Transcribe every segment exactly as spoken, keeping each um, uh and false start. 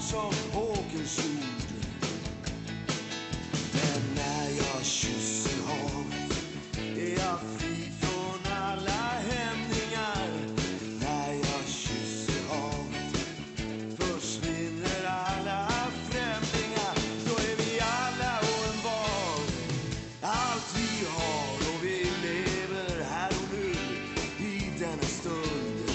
som fågelsord. Men när jag kysser havet är jag fri från alla hämningar. När jag kysser havet försvinner alla främlingar. Då är vi alla och en var, allt vi har, och vi lever här och nu i denna stund.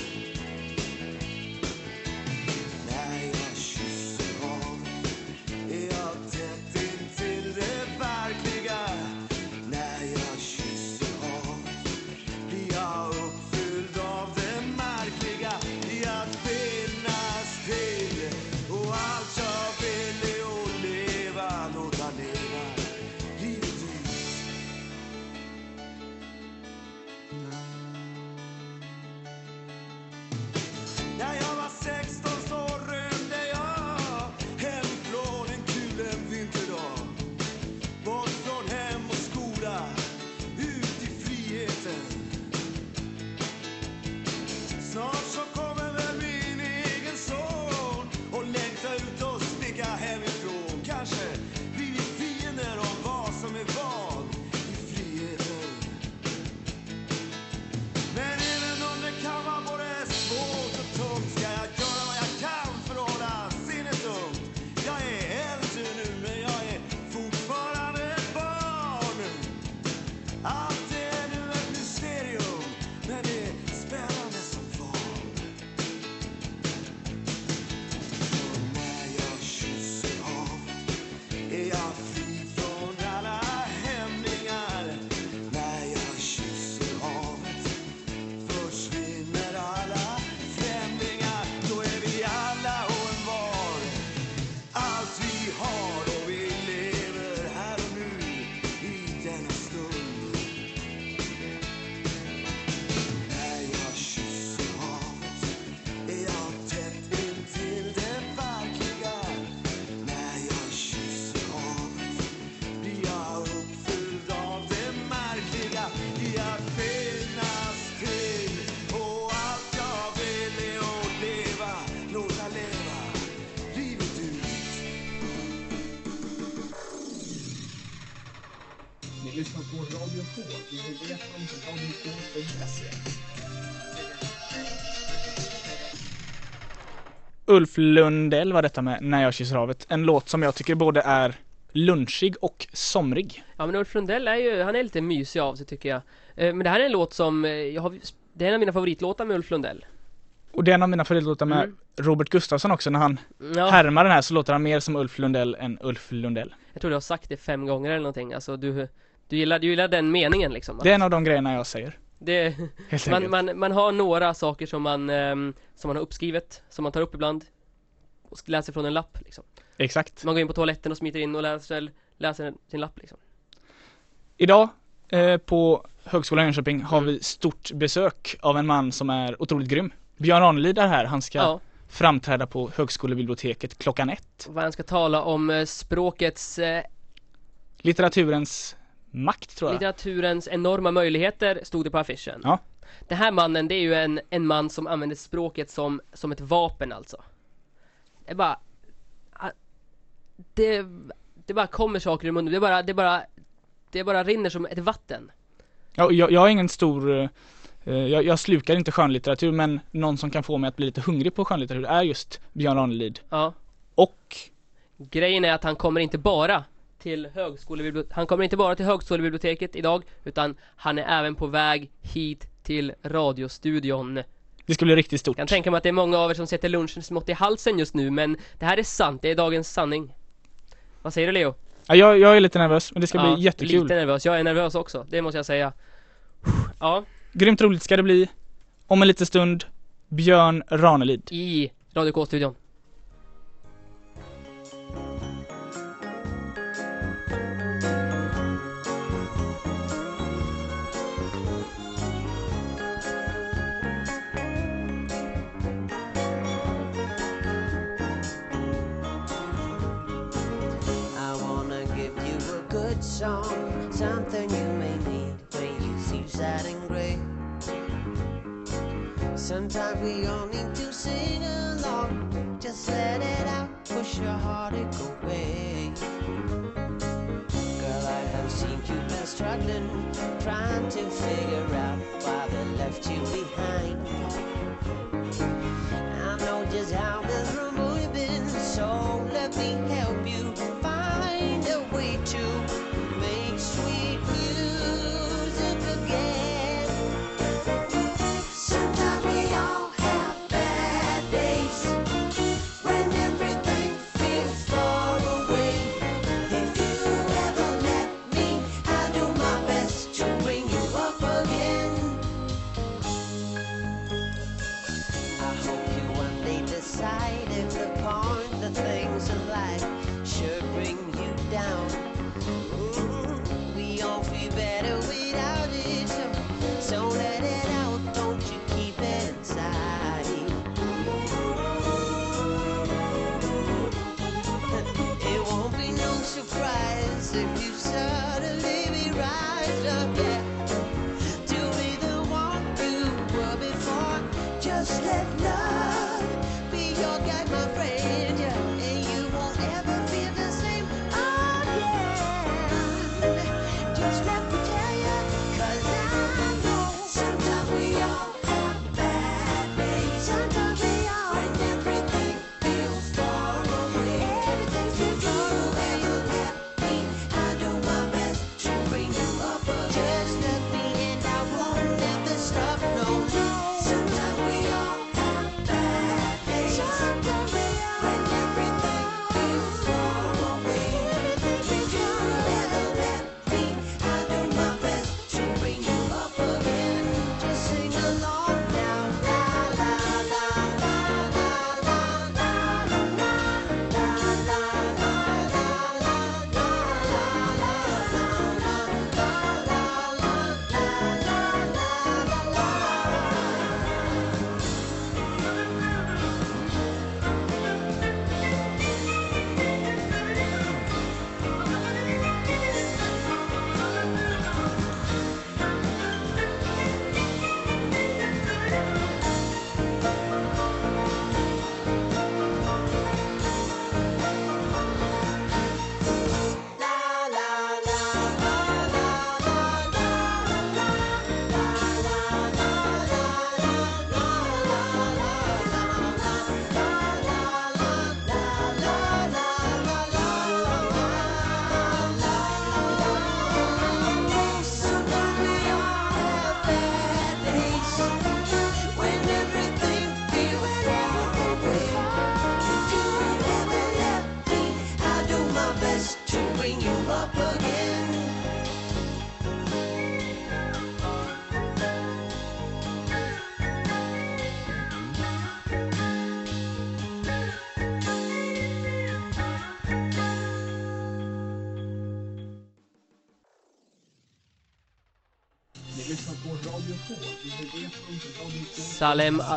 När jag kysser havet är jag tätt in till det verkliga. När jag kysser havet blir jag uppfylld av det märkliga i att finnas till. Och allt jag vill är att leva, låta leva livet ut. När jag var sexton så rymde jag hemifrån en kulen vinterdag. Bort från hem och skola, ut i friheten. Snart så kommer väl min egen son och längta ut och sticka hemifrån. Kanske blir vi fiender om vad som är vad i friheten. Men även om det kan vara både svårt och tungt ska jag göra vad jag kan för att hålla sinnet ungt. Jag är äldre nu men jag är fortfarande ett barn. Allt är nu ett mysterium men det är spännande som fan. Och när jag kysser havet är jag fri från alla hämningar. När jag kysser havet försvinner alla främlingar. Då är vi alla och en var, allt vi har, och vi lever här och nu i denna stund. När jag kysser havet är jag tätt in till det verkliga. När jag kysser havet blir jag uppfylld av det märkliga i att finnas till. Och allt jag vill är att leva, låta leva livet ut. Ni lyssnar på Radio två, vi vill veta om radio två punkt se. Ulf Lundell var detta med När jag kysser havet. En låt som jag tycker både är lunchig och somrig. Ja, men Ulf Lundell är ju, han är lite mysig av sig tycker jag. Eh, Men det här är en låt som, eh, jag har, det är en av mina favoritlåtar med Ulf Lundell. Och det är en av mina favoritlåtar med Mm. Robert Gustafsson också. När han Ja, härmar den här så låter han mer som Ulf Lundell än Ulf Lundell. jag tror du har sagt det fem gånger eller någonting. Alltså du, du, gillar, du gillar den meningen liksom. Det är en av de grejerna jag säger. Det, Helt man, enkelt. man, man har några saker som man, ehm, som man har uppskrivet, som man tar upp ibland och sk- läser från en lapp liksom. Exakt. Man går in på toaletten och smiter in och läser, läser sin lapp liksom. Idag eh, på Högskolan i Jönköping har Mm. vi stort besök av en man som är otroligt grym. Björn Ranelid är här. Han ska Ja, framträda på högskolebiblioteket klockan ett. vad han ska tala om eh, språkets, eh, Litteraturens makt tror jag. litteraturens enorma möjligheter stod det på affischen. Ja. Den här mannen, det är ju en, en man som använder språket som, som ett vapen alltså. Det är bara ah, det, det bara kommer saker i munnen. Det bara, det bara det bara rinner som ett vatten. Ja, jag, jag är ingen stor eh, jag, jag slukar inte skönlitteratur, men någon som kan få mig att bli lite hungrig på skönlitteratur är just Björn Ranelid. Ja. Och Grejen är att han kommer inte bara till högskolebiblioteket, han kommer inte bara till högskolebiblioteket idag, utan han är även på väg hit till radiostudion. det ska bli riktigt stort. Jag kan tänka mig att det är många av er som sätter lunchen smått i halsen just nu, men det här är sant, det är dagens sanning. Vad säger du, Leo? Ja, jag, jag är lite nervös, men det ska Ja, bli jättekul. Lite nervös, jag är nervös också, det måste jag säga. Ja, Grymt roligt ska det bli. Om en liten stund, Björn Ranelid. i Radio K-studion. song, something you may need when you see sad and gray. Sometimes we all need to sing along, just let it out, push makes your heartache go away. Girl, I have seen you been struggling, trying to figure out why they left you behind. I know just how miserable you've been, so let me help you find a way to make sweet music again. Sometimes we all have bad days when everything feels far away. If you ever let me, I'll do my best to bring you up again. I hope you one day decide if the point the things in life should bring you down. Ooh, we all feel better without it, so, so let it out, don't you keep it inside. It won't be no surprise if you suddenly be rise up, yeah, to be the one you were before. Just let love be your guide, my friend, yeah, and you won't ever feel the same again. Just let me tell you, 'cause I know sometimes we all have bad days. Sometimes we all, when everything feels far away. Everything feels far away. You let me, I do my best to bring you up again. Just let me and I won't never stop, no, no. Sometimes we all have bad days. Sometimes we all, when everything feels far away. Everything feels far away. Never let me, I do my best to bring you up again. Just sing along now. La la la la la la la la la la la Sometimes we all have bad days when everything feels far away. If you ever let me, I'll do my best to bring you up again. Ni lyssnar på Radio två, www punkt radio två. Salem Al-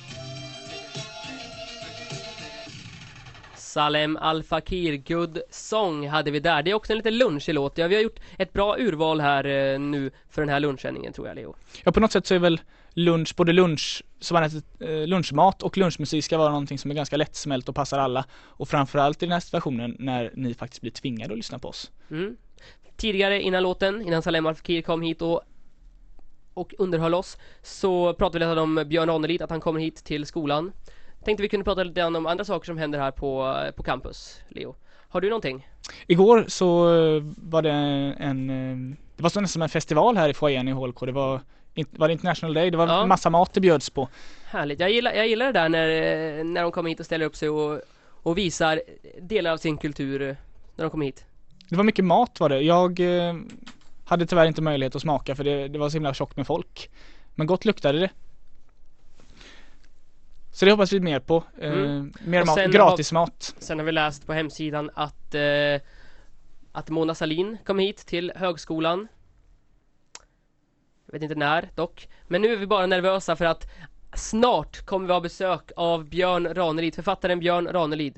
Salem Al Fakir, Good Song hade vi där. Det är också en liten lunchig låt. Ja, vi har gjort ett bra urval här eh, nu för den här lunchsändningen, tror jag, Leo. Ja, på något sätt så är väl lunch, både lunch som man äter eh, lunchmat och lunchmusik ska vara någonting som är ganska lättsmält och passar alla. Och framförallt i den här situationen när ni faktiskt blir tvingade att lyssna på oss. Mm. Tidigare innan låten, innan Salem Al Fakir kom hit och, och underhöll oss, så pratade vi lite om Björn Ranelid, att han kommer hit till skolan. Tänkte vi kunde prata lite grann om andra saker som händer här på, på campus, Leo. Har du någonting? Igår så eh, var det en, eh, det var nästan som en festival här i foajén i H L K. Det var, in, var det International Day, det var Ja. massa mat det bjöds på. Härligt. Jag gillar, jag gillar det där när, när de kommer hit och ställer upp sig och, och visar delar av sin kultur när de kommer hit. Det var mycket mat var det. Jag eh, hade tyvärr inte möjlighet att smaka för det, det var så himla tjockt med folk. Men gott luktade det. Så det hoppas vi mer på. Eh, Mm. Mer Och mat, sen gratis mat. Sen har vi läst på hemsidan att, eh, att Mona Sahlin kom hit till högskolan. Jag vet inte när dock. Men nu är vi bara nervösa för att snart kommer vi ha besök av Björn Ranelid, författaren Björn Ranelid.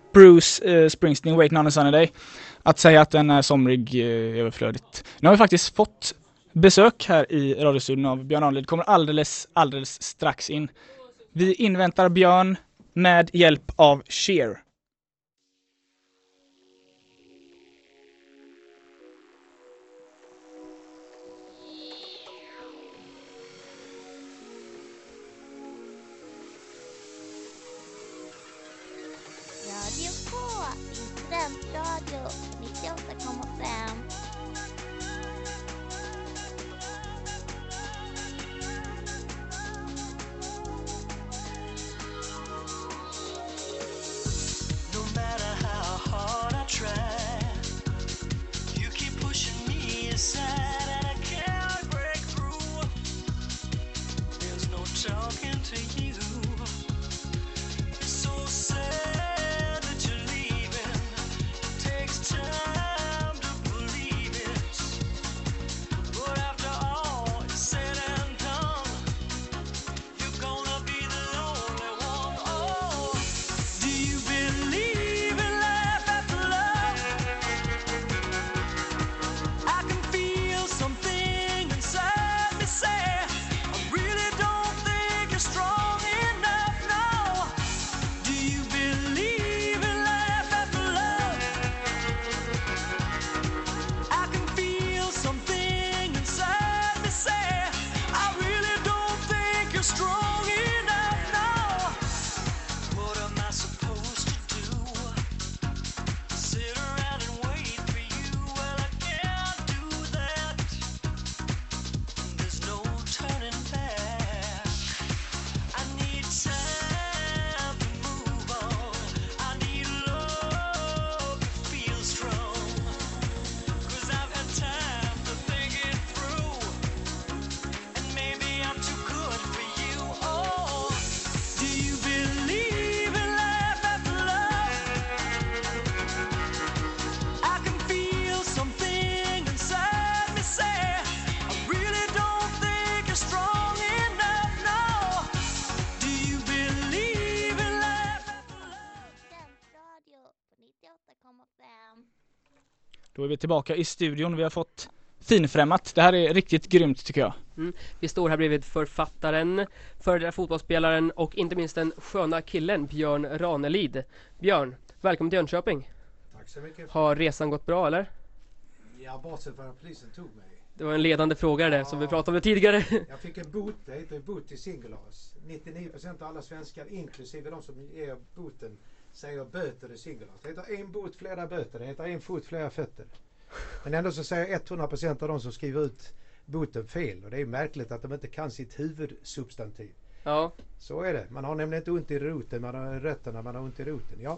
Bruce eh, Springsteen, Waiting on a Sunny Day. Att säga att den är somrig eh, är överflödigt. Nu har vi faktiskt fått besök här i radiostudion av Björn Ranelid. Kommer alldeles, alldeles strax in. Vi inväntar Björn med hjälp av Cher. Radio K, din studentradio, nittioåtta komma fem. No matter how hard I try, you keep pushing me aside and I can't break through. There's no talking to you. It's so sad that you're leaving. It takes time to believe it. But after all is said and done, you're gonna be the only one. Oh, do you believe in life after love? I can feel something inside me say, I really don't think you're strong enough now. Do you believe in life after love? I can feel something inside me say, I really don't think you're strong enough now. What am I supposed to do? Sit around and wait for you? Well, I can't do that. There's no turning back. I need time to move on. I need love to feel strong. 'Cause I've had time to think it through. And maybe I'm too good for you. Oh, do you believe in life after love? I can feel something inside me say, I really don't think you're strong enough now. Do you believe in life after love? Studentradio på nittioåtta komma fem. Då är vi tillbaka i studion. Vi har fått finfrämmat. Det här är riktigt grymt tycker jag. Mm. Vi står här bredvid författaren, före detta fotbollsspelaren och inte minst den sköna killen Björn Ranelid. Björn, välkommen till Jönköping. Tack så mycket. Har resan gått bra eller? Ja, bortsett från att polisen tog mig. Det var en ledande fråga det Ja. som vi pratade om tidigare. Jag fick en bot, det heter bot i singulars. nittionio procent av alla svenskar, inklusive de som ger boten, säger böter i singulars. Det heter en bot, flera böter. Det heter en fot, flera fötter. Men ändå så säger hundra procent av de som skriver ut boten fel. Och det är märkligt att de inte kan sitt huvudsubstantiv. Ja. Så är det. Man har nämligen inte ont i roten, man har rötterna, man har ont i roten. Ja.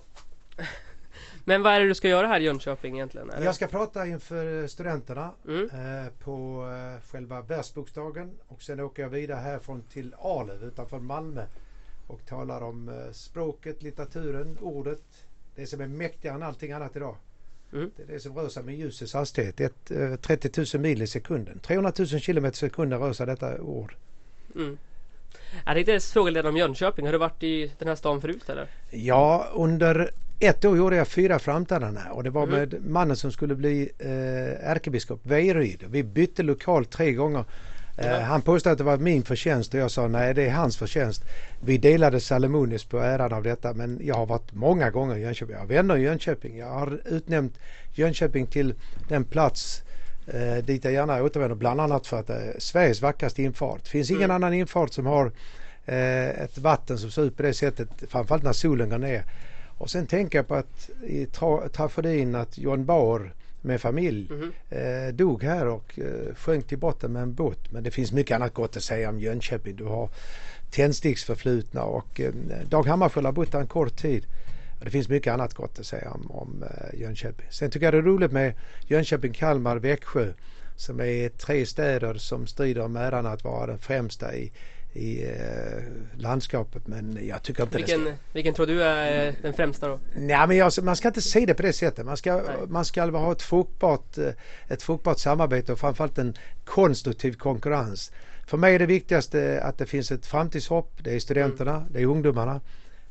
Men vad är det du ska göra här i Jönköping egentligen? Är det- Jag ska prata inför studenterna Mm. eh, på eh, själva bärsboksdagen och sen åker jag vidare härifrån till Arlöv utanför Malmö och talar om eh, språket, litteraturen, ordet, det som är mäktigare än allting annat idag. Mm. Det är det som rör sig med ljusets hastighet, ett, eh, trettio tusen mil i sekunden. trehundratusen kilometer i sekunden rör sig detta ord. Mm. Jag tänkte fråga lite om Jönköping. Har du varit i den här stan förut eller? Ja, under ett år gjorde jag fyra framträdanden här och det var Mm. med mannen som skulle bli eh, ärkebiskop, Vejryd. Vi bytte lokal tre gånger. Eh, Ja. Han påstod att det var min förtjänst och jag sa nej, det är hans förtjänst. Vi delade salomoniskt på äran av detta, men jag har varit många gånger i Jönköping. Jag har vänner i Jönköping. Jag har utnämnt Jönköping till den plats eh, dit jag gärna återvänder, bland annat för att det är Sveriges vackraste infart. Det finns ingen Mm. annan infart som har eh, ett vatten som ser ut på det sättet, framförallt när solen går ner. Och sen tänker jag på att i tra- tragedin att John Bauer med familj Mhm. eh, dog här och eh, sjönk till botten med en båt. Men det finns mycket annat gott att säga om Jönköping. Du har tändsticksförflutna och eh, Dag Hammarskjöld har bott här en kort tid. Och det finns mycket annat gott att säga om, om eh, Jönköping. Sen tycker jag det är roligt med Jönköping, Kalmar, Växjö som är tre städer som strider om äran att vara den främsta i, i eh, landskapet. Men jag tycker inte det ska... Vilken, vilken tror du är eh, den främsta då? Nej, men jag, man ska inte se det på det sättet. Man ska, Nej. man ska ha ett fruktbart, eh, ett fruktbart samarbete och framförallt en konstruktiv konkurrens. För mig är det viktigaste att det finns ett framtidshopp. Det är studenterna, det är ungdomarna.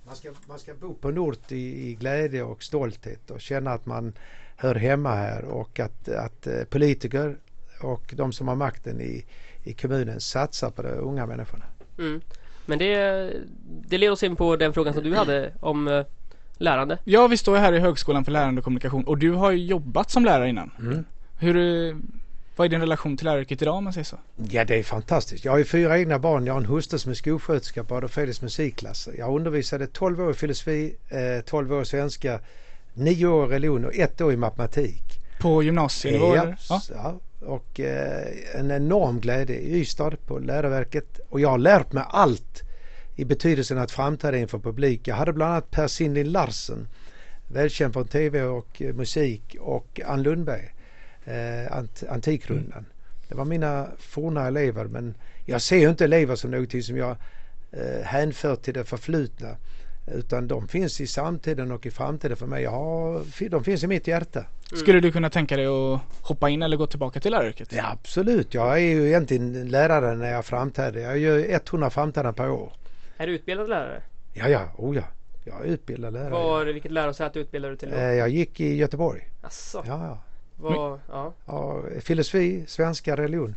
Man ska, man ska bo på en ort i, i glädje och stolthet och känna att man hör hemma här och att, att eh, politiker och de som har makten i, i kommunen satsar på de unga människorna. Mm. Men det, det leder oss in på den frågan som du hade om eh, lärande. Ja, vi står här i Högskolan för lärande och kommunikation och du har ju jobbat som lärare innan. Mm. Hur, eh, vad är din relation till läraryrket idag om man säger så? Ja, det är fantastiskt. Jag har ju fyra egna barn. Jag har en hustru som är skolsköterska på Adolf Fredriks musikklass. Jag undervisade tolv år i filosofi, eh, tolv år i svenska, nio år i religion och ett år i matematik. På gymnasienivå? Ja, eller? Ja. ja, och eh, en enorm glädje i Ystad på läroverket. Och jag har lärt mig allt i betydelsen att framträda inför publik. Jag hade bland annat Per Sindin Larsen, välkänd från tv och eh, musik, och Ann Lundberg, eh, ant, Antikrundan. Mm. Det var mina forna elever, men jag ser ju inte elever som något som jag eh, hänför till det förflutna. Utan de finns i samtiden och i framtiden för mig. Jag har, de finns i mitt hjärta. Mm. Skulle du kunna tänka dig att hoppa in eller gå tillbaka till läraryrket? Ja, absolut. Jag är ju egentligen lärare när jag framträder. Jag gör hundra framträdanden per år. Är du utbildad lärare? Ja, ja. Oh, ja. Jag är utbildad lärare. Var, vilket lärosäte utbildade du till då? Eh, Jag gick i Göteborg. Asså. Ja, ja. Var, ja. Ja, filosofi, svenska, religion.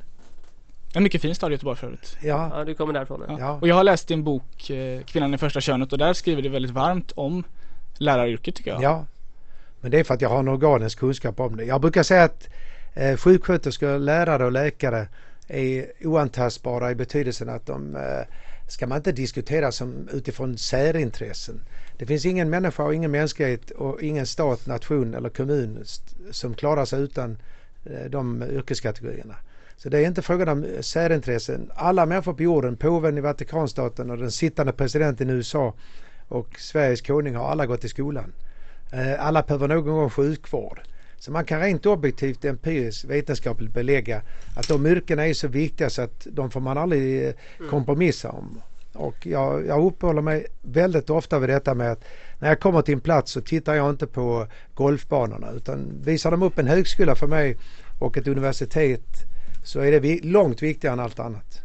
En mycket fin stad i Göteborg förut. Ja. Ja, du kommer därifrån. Ja. Ja. Och jag har läst din bok eh, Kvinnan i första könet och där skriver du väldigt varmt om läraryrket tycker jag. Ja, men det är för att jag har en organisk kunskap om det. Jag brukar säga att eh, sjuksköterskor, lärare och läkare är oantastbara i betydelsen att de eh, ska man inte diskutera som utifrån särintressen. Det finns ingen människa och ingen mänsklighet och ingen stat, nation eller kommun st- som klarar sig utan eh, de yrkeskategorierna. Så det är inte frågan om särintressen. Alla människor på jorden, påven i Vatikanstaten och den sittande presidenten i U S A och Sveriges konung har alla gått i skolan. Eh, alla behöver någon gång sjukvård. Så man kan rent objektivt, empiriskt, vetenskapligt belägga att de yrkena är så viktiga så att de får man aldrig eh, kompromissa om. Och jag, jag uppehåller mig väldigt ofta vid detta med att när jag kommer till en plats så tittar jag inte på golfbanorna utan visar de upp en högskola för mig och ett universitet så är det vi, långt viktigare än allt annat.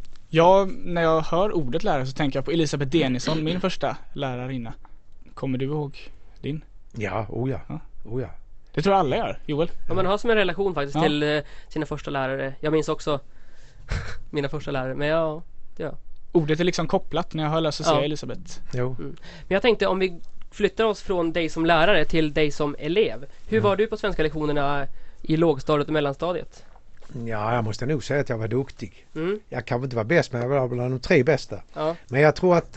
Ja, när jag hör ordet lärare så tänker jag på Elisabeth Denison, min första lärarinna. Kommer du ihåg din? Ja, oh ja. Ja. Oh ja. Det tror jag alla gör, Joel. Ja, man har som en relation faktiskt Ja. till eh, sina första lärare. Jag minns också mina första lärare, men ja, ja. Ordet är liksom kopplat när jag hör läsa och säga Ja. Elisabeth. Jo. Men jag tänkte om vi flyttar oss från dig som lärare till dig som elev. Hur Mm. var du på svenska lektionerna i lågstadiet och mellanstadiet? Ja, jag måste nog säga att jag var duktig. Mm. Jag kanske inte var bäst men jag var bland de tre bästa. Ja. Men jag tror att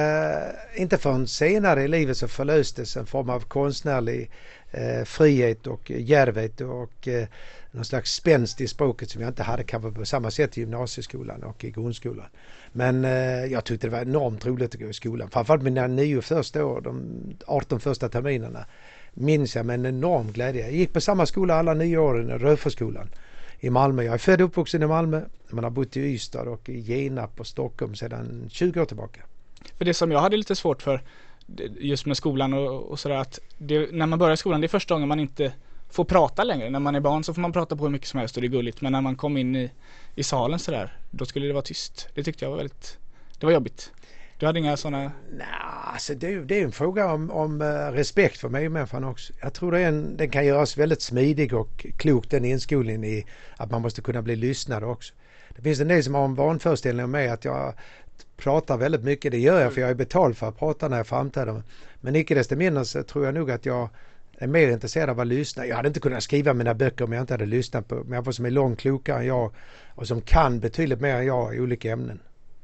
eh, inte förrän senare i livet så förlöstes en form av konstnärlig eh, frihet och djärvhet och eh, någon slags spänst i språket som jag inte hade kanske på samma sätt i gymnasieskolan och i grundskolan. Men eh, jag tyckte det var enormt roligt att gå i skolan. Framförallt mina nio första år, de arton första terminerna, minns jag med en enorm glädje. Jag gick på samma skola alla nio åren, Röförskolan i Malmö. Jag är född och uppvuxen i Malmö, men har bott i Ystad och i Genarp och Stockholm sedan tjugo år tillbaka. För det som jag hade lite svårt för just med skolan och, och sådär att det, när man börjar skolan, det är första gången man inte får prata längre. När man är barn så får man prata på hur mycket som helst och det är gulligt. Men när man kom in i, i salen sådär, då skulle det vara tyst. Det tyckte jag var väldigt, det var jobbigt. Du hade inga sådana... Nej, alltså det, är, det är en fråga om, om uh, respekt för medmänniskan också. Jag tror det är en, den kan göras väldigt smidig och klok, den inskolningen i att man måste kunna bli lyssnad också. Det finns en del som har en vanföreställning om mig att jag pratar väldigt mycket. Det gör jag för jag är betald för att prata när jag framträder. Men icke desto mindre så tror jag nog att jag är mer intresserad av att lyssna. Jag hade inte kunnat skriva mina böcker om jag inte hade lyssnat på människor som är långt klokare än jag och som kan betydligt mer än jag i olika ämnen.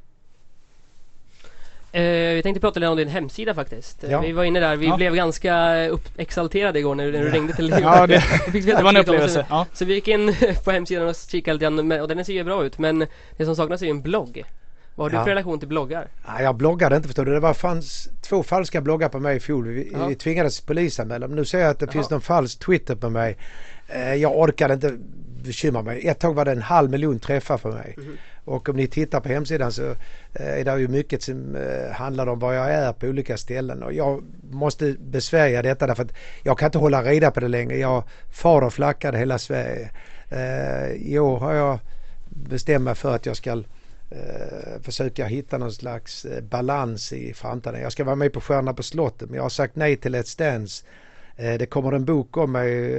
Eh, vi tänkte prata lite om din hemsida faktiskt. Ja. Vi var inne där, vi Ja. blev ganska upp- exalterade igår när, när du Ja. ringde till Ja, det, Vi fick veta det var en mycket om oss. upplevelse. Ja. Så vi gick in på hemsidan och kikade lite grann, och den ser ju bra ut. Men det som saknas är ju en blogg. Vad har du Ja. för relation till bloggar? Nej, jag bloggade inte, förstår du. Det var fanns två falska bloggar på mig i fjol. Vi, Ja. vi tvingades polisanmäla. Men nu ser jag att det Jaha. finns någon falsk Twitter på mig. Eh, jag orkade inte bekymra mig. Ett tag var det en halv miljon träffar på mig. Mhm. Och om ni tittar på hemsidan så eh, är det ju mycket som eh, handlar om var jag är på olika ställen. Och jag måste besvärja detta därför att jag kan inte hålla reda på det längre. Jag far och flackar hela Sverige. Eh, I år har jag bestämt mig för att jag ska eh, försöka hitta någon slags eh, balans i framtiden. Jag ska vara med på Stjärna på slottet, men jag har sagt nej till Let's Dance. Eh, det kommer en bok om mig.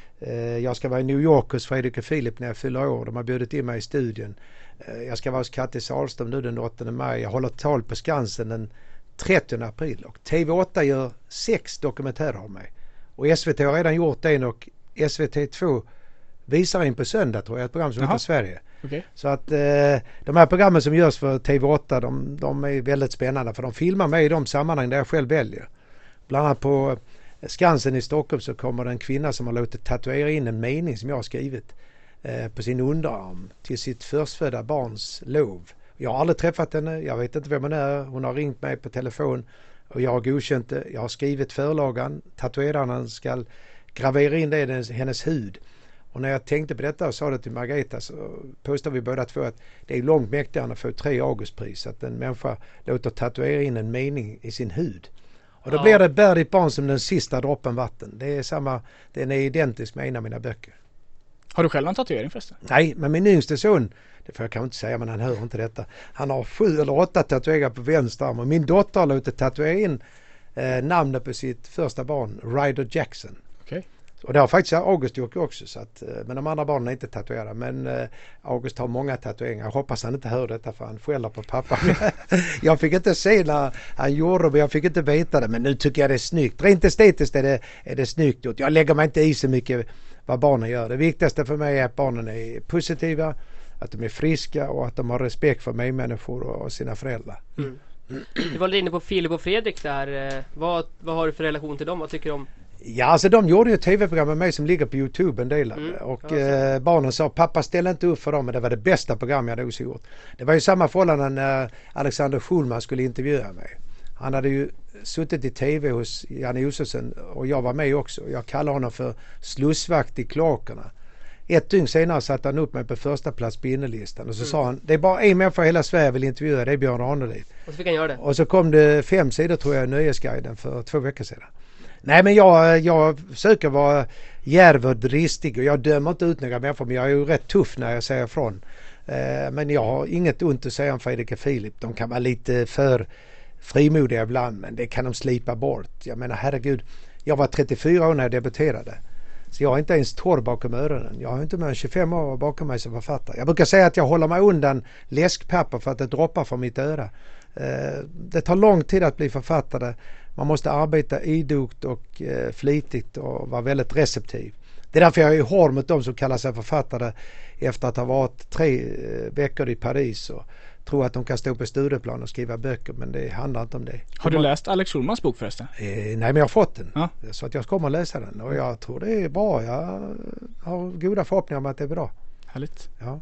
Eh, jag ska vara i New York hos Fredrik och Filip när jag fyller år. De har bjudit in mig i studion. Eh, jag ska vara hos Kattis Sahlström nu den åttonde maj. Jag håller tal på Skansen den trettionde april. Och T V åtta gör sex dokumentärer om mig. Och S V T har redan gjort en och S V T två visar in på söndag, tror jag, ett program som heter Sverige. Okay. Så att eh, de här programmen som görs för T V åtta, de, de är väldigt spännande, för de filmar mig i de sammanhang där jag själv väljer. Bland annat på Skansen i Stockholm så kommer det en kvinna som har låtit tatuera in en mening som jag har skrivit eh, på sin underarm till sitt förstfödda barns lov. Jag har aldrig träffat henne, jag vet inte vem hon är, hon har ringt mig på telefon och jag har godkänt det. Jag har skrivit förlagan, tatueraren ska gravera in det i hennes hud. Och när jag tänkte på detta och sa det till Margareta så påstår vi båda två att det är långt mäktigare att få tre Augustpris, att en människa låter tatuera in en mening i sin hud. Och då Ja. blir det Bär ditt barn som den sista droppen vatten. Det är samma, den är identisk med en av mina böcker. Har du själv en tatuering förresten? Nej, men min yngste son, det får jag kanske inte säga, men han hör inte detta. Han har sju eller åtta tatueringar på vänster arm och min dotter har låtit tatuera in eh, namnet på sitt första barn, Ryder Jackson. Okej. Och det har faktiskt August gjort också, så att, men de andra barnen är inte tatuerade. Men eh, August har många tatueringar. Jag hoppas han inte hör detta för han skäller på pappa. Jag fick inte se när han gjorde det, men jag fick inte veta det. Men nu tycker jag det är snyggt. Rent estetiskt är det, är det snyggt gjort. Jag lägger mig inte i så mycket vad barnen gör. Det viktigaste för mig är att barnen är positiva, att de är friska och att de har respekt för medmänniskor och sina föräldrar. Mm. Du var inne på Filip och Fredrik där. Vad, vad har du för relation till dem? Vad tycker du om? Ja, alltså de gjorde ju ett tv-program med mig som ligger på YouTube en del. Mm, och ja, eh, barnen sa, pappa ställ inte upp för dem, men det var det bästa program jag någonsin gjort. Det var ju samma förhållanden när Alexander Schulman skulle intervjua mig. Han hade ju suttit i tv hos Janne Josefsson och jag var med också. Jag kallar honom för slussvakt i kloakerna. Ett dygn senare satte han upp mig på första plats på innerlistan och så mm. sa han, det är bara en människa i hela Sverige vill intervjua, det är Björn Ranelid. Och så fick han göra det. Och så kom det fem sidor tror jag i Nöjesguiden för två veckor sedan. Nej, men jag, jag försöker vara djärv och dristig och jag dömer inte ut några människor, men jag är ju rätt tuff när jag säger ifrån. Eh, men jag har inget ont att säga om Fredrik och Filip. De kan vara lite för frimodiga ibland, men det kan de slipa bort. Jag menar, herregud, jag var trettiofyra år när jag debuterade. Så jag är inte ens torr bakom öronen. Jag har inte mer än tjugofem år bakom mig som författare. Jag brukar säga att jag håller mig undan läskpapper för att det droppar från mitt öra. Eh, det tar lång tid att bli författare. Man måste arbeta idogt och eh, flitigt och vara väldigt receptiv. Det är därför jag är hård mot de som kallar sig författare efter att ha varit tre eh, veckor i Paris och tror att de kan stå på studieplan och skriva böcker, men det handlar inte om det. Har du läst Alex Schulmans bok förresten? Eh, nej, men jag har fått den. Ja. Så att jag kommer att läsa den och jag tror det är bra. Jag har goda förhoppningar om att det är bra. Härligt. Ja.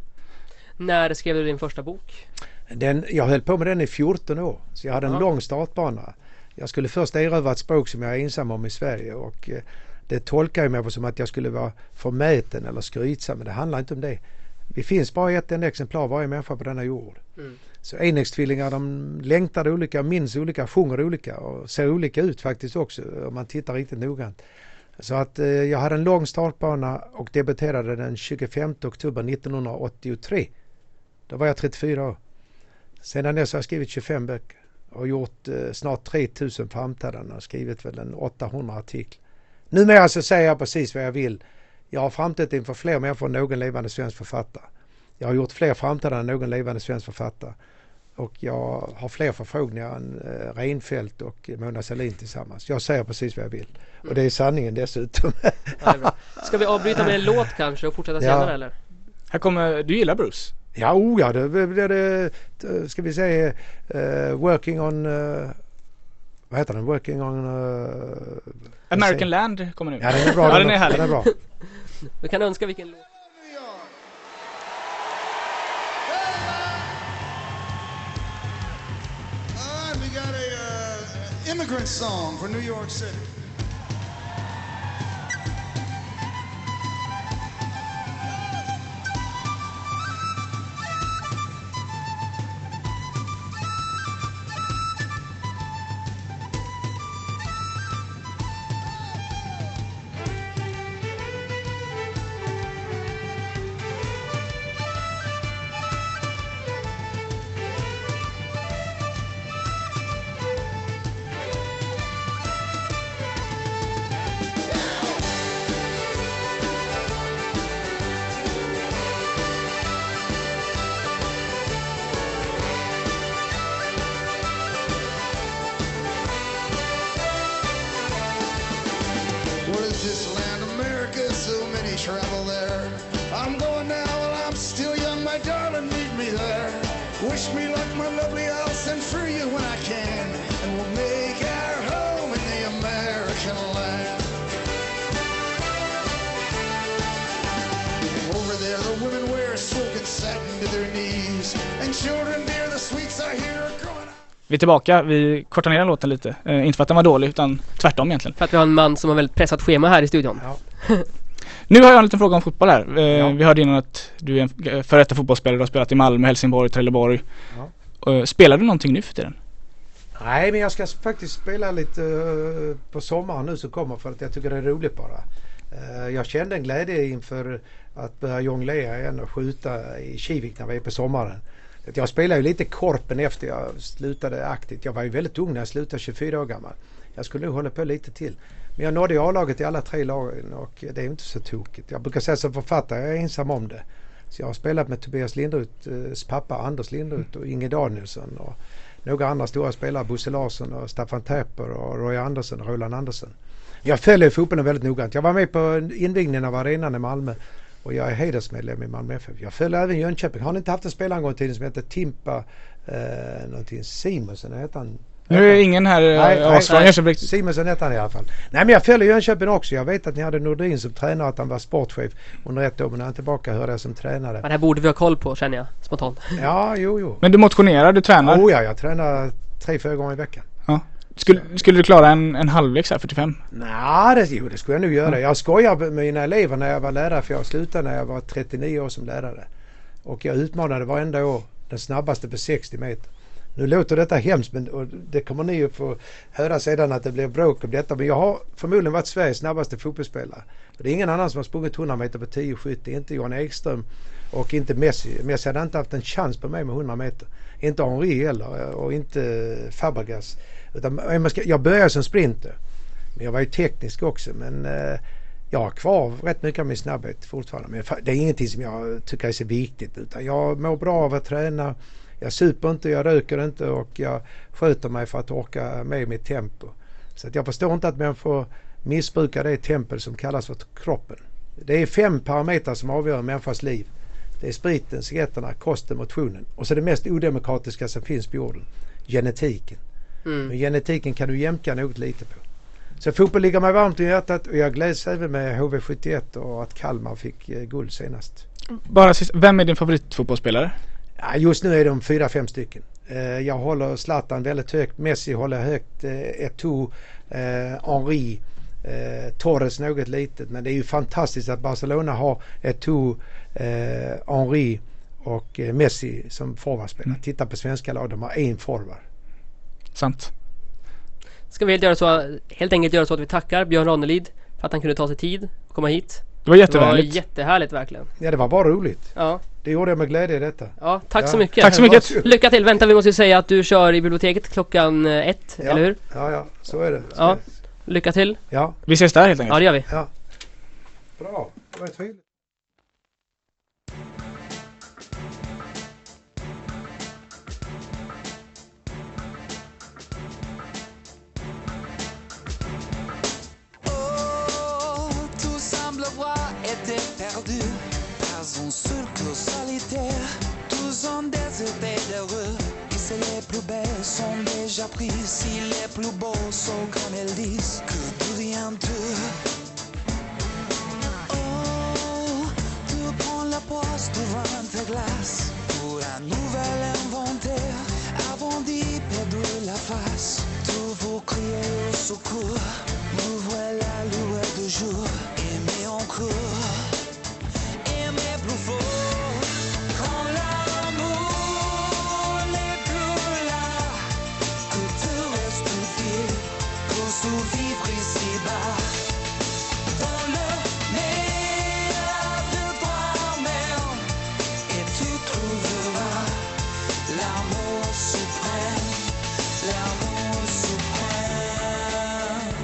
När skrev du din första bok? Den, jag höll på med den i fjorton år, så jag hade en Ja. lång startbana. Jag skulle först erövra ett språk som jag är ensam om i Sverige och eh, det tolkar jag mig som att jag skulle vara förmäten eller skrytsam, men det handlar inte om det. Det finns bara ett enda exemplar varje människa på denna jord. Mm. Så enäggstvillingar, de längtar olika, minns olika, sjunger olika och ser olika ut faktiskt också om man tittar riktigt noggrant. Så att eh, jag hade en lång startbana och debuterade den tjugofemte oktober nittonhundraåttiotre. Då var jag trettiofyra år. Sedan dess har jag skrivit tjugofem böcker och gjort eh, snart tre tusen framträdanden och skrivit väl en åttahundra artiklar. Numera så säger jag precis vad jag vill. Jag har framträtt inför fler människor än någon levande svensk författare. Jag har gjort fler framträdanden än någon levande svensk författare. Och jag har fler förfrågningar än eh, Reinfeldt och Mona Sahlin tillsammans. Jag säger precis vad jag vill. Och det är sanningen dessutom. Ja, det är bra. Ska vi avbryta med en låt kanske och fortsätta Ja. senare eller? Här kommer, du gillar Bruce? Ja, oh ja, det blir det, det, ska vi säga, uh, working on, uh, vad heter den? Working on... Uh, American Land kommer nu. Ja, den är bra. Ja, den är härlig. Den är bra. Vi kan önska vilken låt. All right, we got a uh, immigrant song for New York City. my darling, meet me there. Wish me luck, my lovely, I'll send for you when I can. And we'll make our home in the American land. Over there, the women wear silk and satin to their knees. And children dear, the sweets I hear are growing up. Vi är tillbaka, vi kortar ner den låten lite. Eh, inte för att den var dålig, utan tvärtom egentligen. För att vi har en man som har väldigt pressat schema här i studion. Ja. Nu har jag en liten fråga om fotboll här. Eh, Ja. Vi hörde innan att du är en före detta fotbollsspelare. Du har spelat i Malmö, Helsingborg, Trelleborg. Ja. Eh, spelar du någonting nu för tiden? Nej, men jag ska faktiskt spela lite uh, på sommaren nu som kommer för att jag tycker det är roligt bara. Uh, jag kände en glädje inför att börja jonglera igen och skjuta i Kivik när vi är på sommaren. Jag spelade ju lite korpen efter jag slutade aktivt. Jag var ju väldigt ung när jag slutade, tjugofyra år gammal. Jag skulle nog hålla på lite till. Men jag nådde A-laget i alla tre lagen och det är inte så tokigt. Jag brukar säga som författare, jag är ensam om det. Så jag har spelat med Tobias Lindroths pappa Anders Lindroth och Inge Danielsson och några andra stora spelare, Bosse Larsson och Staffan Täpper och Roy Andersson och Roland Andersson. Jag följer fotbollen väldigt noggrant. Jag var med på invigningen av arenan i Malmö och jag är hedersmedlem i Malmö F F. Jag följer även Jönköping. Har ni inte haft en spelare en gång i tiden som heter Timpa eh, någonting Simonsen heter han? Nu är det ingen här Nej, av nej, oss från nej. Jönköping. Simonsen heter han i alla fall. Nej, men jag följer Jönköping också. Jag vet att ni hade Nordin som tränare, att han var sportchef under ett år, men när han är tillbaka hörde jag som tränare. Men det här borde vi ha koll på, känner jag spontant. Ja, jo, jo. Men du motionerar, du tränar. Oh ja, jag tränar tre, fyra gånger i veckan. Ja. Skulle, skulle du klara en, en halvlek så här, fyrtiofem? Nej, det, jo, det skulle jag nog göra. Jag skojar med mina elever när jag var lärare, för jag slutade när jag var trettionio år som lärare. Och jag utmanade varenda år den snabbaste på sextio meter. Nu låter detta hemskt, men och det kommer ni att få höra sedan att det blir bråk om detta. Men jag har förmodligen varit Sveriges snabbaste fotbollsspelare. Och det är ingen annan som har sprungit hundra meter på tio sjuttio. Inte Johan Ekström och inte Messi. Messi hade inte haft en chans på mig med hundra meter. Inte Henri heller och inte Fabregas. Utan jag började som sprinter. Men jag var ju teknisk också. Men eh, jag har kvar rätt mycket av min snabbhet fortfarande. Men det är ingenting som jag tycker är så viktigt. Utan jag mår bra av att träna. Jag super inte, jag röker inte och jag sköter mig för att orka med mitt tempo. Så att jag förstår inte att man får missbruka det tempo som kallas för kroppen. Det är fem parametrar som avgör en människas liv. Det är spriten, cigaretterna, kosten, motionen. Och så det mest odemokratiska som finns på jorden, genetiken. Mm. Men genetiken kan du jämka något lite på. Så fotboll ligger mig varmt i hjärtat och jag gläds även med H V sjuttioett och att Kalmar fick eh, guld senast. Bara sist, vem är din favoritfotbollsspelare? Ja, just nu är de fyra, fem stycken. Eh, jag håller Zlatan väldigt högt. Messi håller högt. Eh, Eto'o, eh, Henri, eh, Torres något litet. Men det är ju fantastiskt att Barcelona har Eto'o, eh, Henri och eh, Messi som forwardspelare. Mm. Titta på svenska lag, de har en forward. Sant. Ska vi helt, göra så, helt enkelt göra så att vi tackar Björn Ranelid för att han kunde ta sig tid och komma hit. Det var jättevänligt. Det var jättehärligt verkligen. Ja, det var bara roligt. Ja. Det gjorde jag med glädje detta. Ja, tack ja. så mycket. Tack så mycket. Lycka till. Vänta, vi måste ju säga att du kör i biblioteket klockan ett, ja. eller hur? Ja, ja, så är det. Så ja. är det. Lycka till. Ja. Vi ses där helt enkelt. Ja, det gör vi. Ja. Bra, det var trevligt. Perdu par un seul clos solitaire. Tous ont déserté de rue. Et si les plus belles sont déjà prises, si les plus beaux sont comme elles disent, que deviens-tu? Oh, tu prends la poste devant ta glace pour un nouvel inventaire. Avant d'y perdre la face, tu veux crier au secours. Nous voilà loués de jour, aimer encore. Quand l'amour n'est plus là, que tu restes fier pour survivre ici-bas. Dans le meilleur de toi-même, et tu trouveras l'amour suprême, l'amour suprême.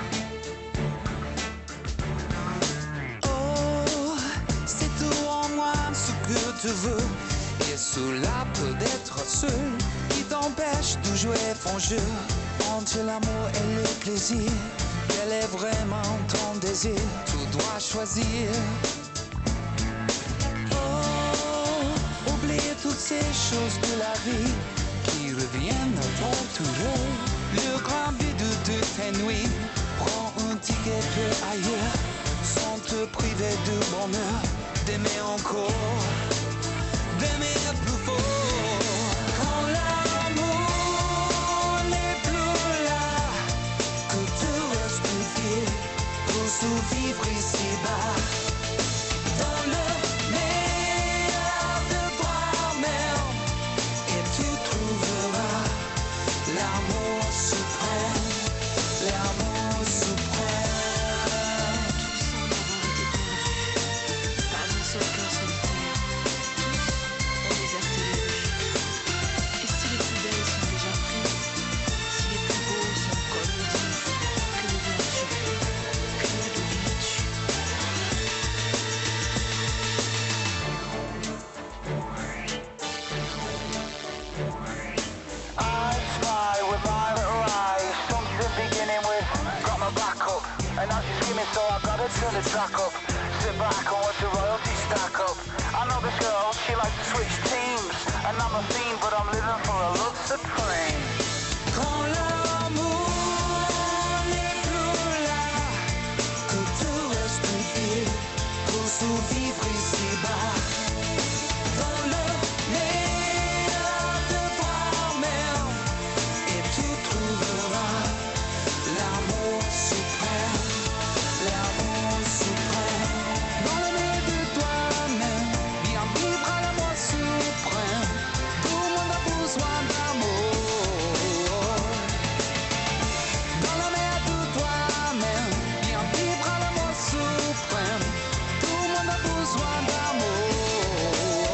Oh, c'est tout en moi ce que tu veux. Et cela peut être seul qui t'empêche de jouer ton jeu. Entre l'amour et le plaisir, quel est vraiment ton désir? Tu dois choisir. Oh, toutes ces choses de la vie qui reviennent à ton tour. Le grand vide de tes nuits, prends un ticket pour ailleurs, sans te priver de bonheur, d'aimer encore, d'aimer plus fort. Quand l'amour n'est plus là, que te reste-t-il pour survivre ici-bas? Dans le meilleur de toi-même, et tu trouveras l'amour suprême, l'amour suprême. Pas un seul cœur sur le terre, tous ont déserté les rues. Et si les plus belles sont déjà prises, si les plus beaux sont comme ils disent, que deviens-tu? Que deviens-tu? I spy with violet eyes, something beginning with got my back up, and now she's screaming, so I gotta turn the track up. Sit back and watch the royalties stack up. I know this girl, she likes to switch teams, and I'm a fiend, but I'm living for a love supreme. Quand l'amour n'est plus là, que te reste-t-il pour survivre ici-bas? Dans le meilleur de toi-même, et tu trouveras l'amour suprême, l'amour suprême. Dans le meilleur de toi-même, viens vivre à l'amour suprême. Tout le monde a besoin d'amour. Dans le meilleur de toi-même, viens vivre à l'amour suprême. Tout le monde a besoin d'amour.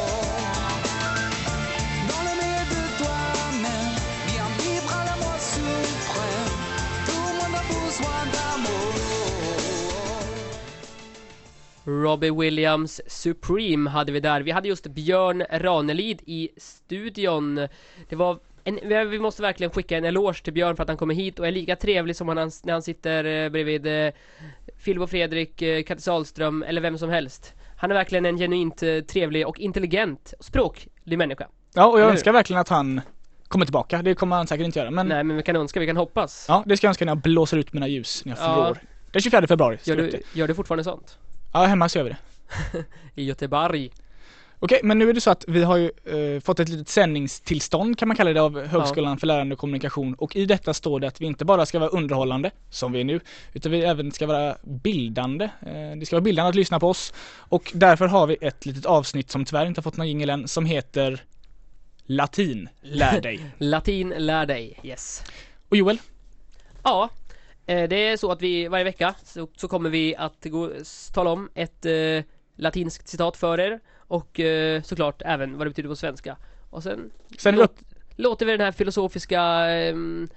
Dans le meilleur de toi-même, viens vivre à l'amour suprême. Tout le monde a besoin d'amour. Robbie Williams Supreme hade vi där. Vi hade just Björn Ranelid i studion. Det var en, vi- vi måste verkligen skicka en eloge till Björn för att han kommer hit och är lika trevlig som han, när han sitter eh, bredvid eh, Filip och Fredrik, eh, Katte Sahlström eller vem som helst. Han är verkligen en genuint eh, trevlig och intelligent och språklig människa. Ja, och jag Eller hur? önskar verkligen att han kommer tillbaka. Det kommer han säkert inte göra, men Nej, men vi kan önska, vi kan hoppas. ja, det ska jag önska när jag blåser ut mina ljus när jag fyller Ja. år. Den tjugofjärde februari. Gör står det. du, gör du fortfarande sånt? Ja, hemma så gör vi det. I Göteborg. Okej, men nu är det så att vi har ju eh, fått ett litet sändningstillstånd kan man kalla det av Högskolan för lärande och kommunikation, och i detta står det att vi inte bara ska vara underhållande som vi är nu, utan vi även ska vara bildande. Eh, det ska vara bildande att lyssna på oss, och därför har vi ett litet avsnitt som tyvärr inte har fått någon jingle än, som heter Latin, lär dig. Latin lär dig, yes. Och Joel, Ja, eh, det är så att vi varje vecka så, så kommer vi att gå, s- tala om ett eh, latinskt citat för er och eh, såklart även vad det betyder på svenska. Och sen, sen låt, upp, låter vi den här filosofiska eh,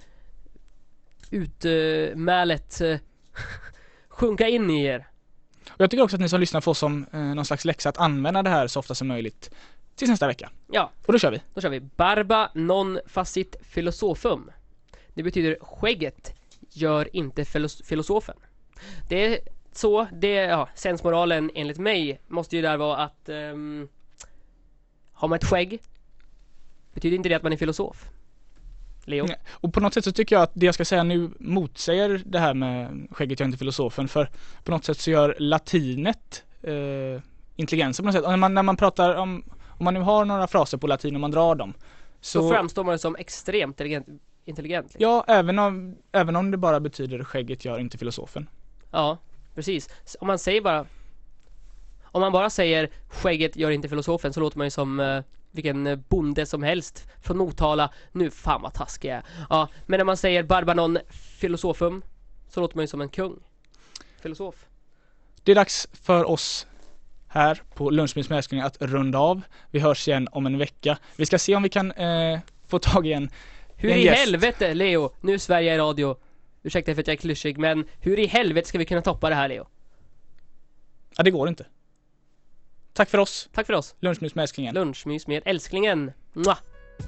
utmälet eh, sjunka in i er. och jag tycker också att ni som lyssnar får som eh, någon slags läxa att använda det här så ofta som möjligt tills nästa vecka. Ja, Och då kör vi. då kör vi. Barba non facit filosofum. Det betyder skägget gör inte filos- filosofen. Det är så, det, ja, sensmoralen enligt mig måste ju där vara att um, har man ett skägg betyder inte det att man är filosof. Leo? Nej, och på något sätt så tycker jag att det jag ska säga nu motsäger det här med skägget jag är inte filosofen, för på något sätt så gör latinet eh, intelligensen på något sätt. Och när man, när man pratar om, om man nu har några fraser på latin och man drar dem Så, så, framstår man som extremt intelligent, intelligent liksom. ja, även om, även om det bara betyder skägget gör inte filosofen. Ja, precis. S- Om man säger bara Om man bara säger skägget gör inte filosofen så låter man ju som eh, vilken eh, bonde som helst från Motala. Nu fan vad taskig jag är. Ja, men när man säger barbanon filosofum så låter man ju som en kung. Filosof. Det är dags för oss här på Lunchmys med älskling att runda av. Vi hörs igen om en vecka. Vi ska se om vi kan eh, få tag i en Hur en i gäst. helvete, Leo? Nu Sverige i radio. Ursäkta för att jag är klyschig, men hur i helvete ska vi kunna toppa det här, Leo? Ja, det går inte. Tack för oss. Tack för oss. Lunchmys med älsklingen. Lunchmys med älsklingen. Mwah!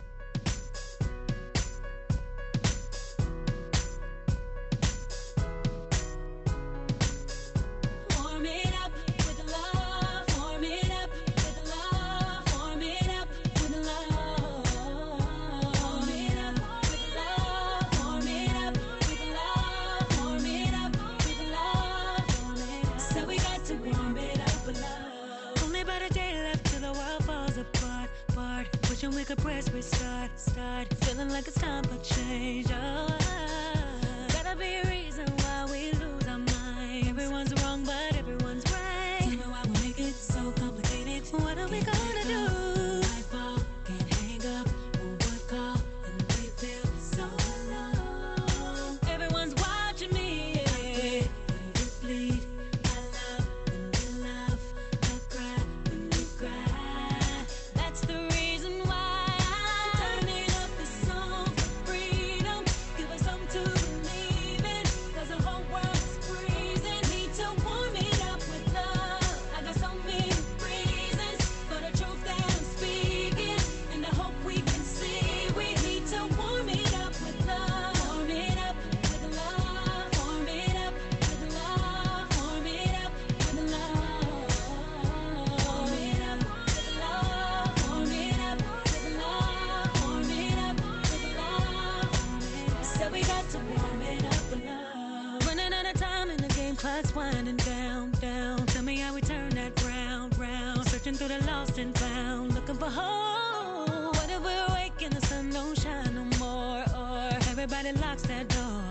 Warm it up with the love, warm it up with the love, warm it up with the love. Wishing we could press restart, start feeling like it's time for change. Oh, gotta be a reason why we lose our mind. Everyone's wrong, but everyone's right. Tell me why we make it so complicated. What are we gonna do? Light bulb, can't hang up. One word call, and we feel so alone. Everyone's watching me. Yeah. When you bleed, I love. When you love, I cry. When you cry, that's the reason why I'm turning up the song for freedom. Give us something to believe in, 'cause the whole world's freezing. Need to warm it up with love. I got so many reasons for the truth that I'm speaking, and I hope we can see. We need to warm it up with love. Warm it up with love. Warm it up with love. Warm it up with love. Warm it up with love. Warm it up with love. Warm it up with love. So we got to warm it up with love. Running out of time and the game clock's winding down, down. Tell me how we turn that round, round. Searching through the lost and found, looking for home. What if we're awake and the sun don't shine no more? Or everybody locks that door?